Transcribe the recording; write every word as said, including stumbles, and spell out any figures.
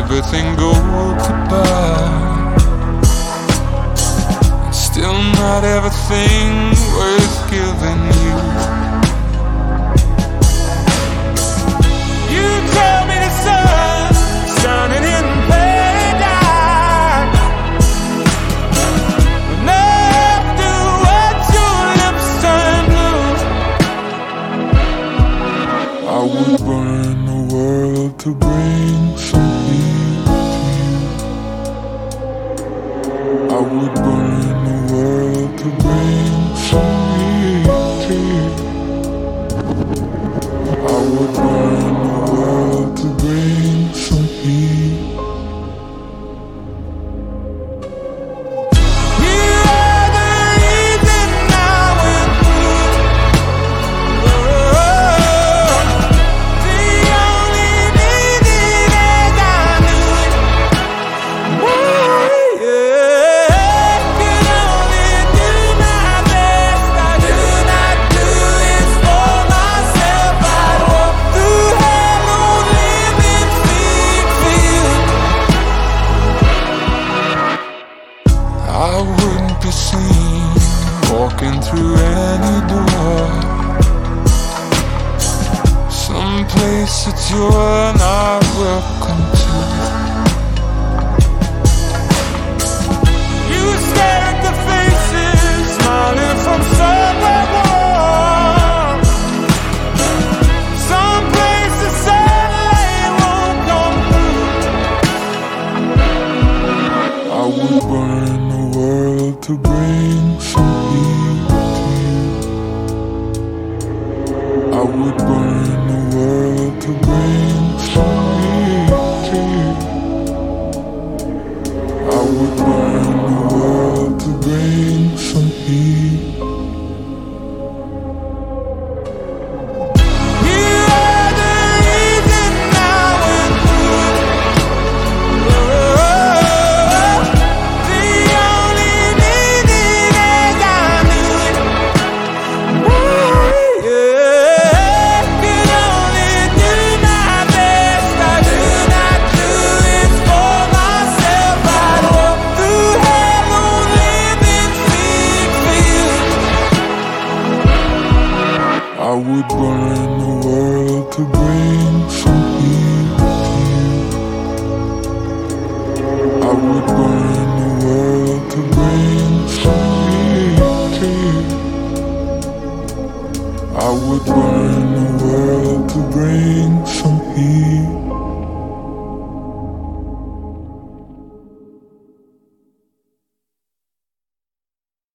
everything gold to buy. Still not everything worth giving you. You tell me the sun shining in paradise, enough to watch your lips turn blue. I would burn the world to bring some heat to you. I would burn the world to bring some heat to you. I would burn the world to bring some heat. You are the reason I went through. Oh, the only reason as I knew it. Oh, yeah, could only do my best. I do not do this for myself. I'd walk through hell on living feet for you. I wouldn't be seen walking through any door, some place that you're not welcome to. You stare at the faces smiling from somewhere warm, some place the sunlight won't come through. I would burn the world to bring some heat to you. I would burn the world to bring some heat to you. I would burn the world to bring some heat. You are the reason I went through. Oh, the only reason as I knew it. Oh, yeah, could only do my best. I do not do this for myself. I'd walk through hell on living feet for you. I would burn the world to bring some heat to you. I would burn the world to bring some heat to you. I would burn the world to bring some heat.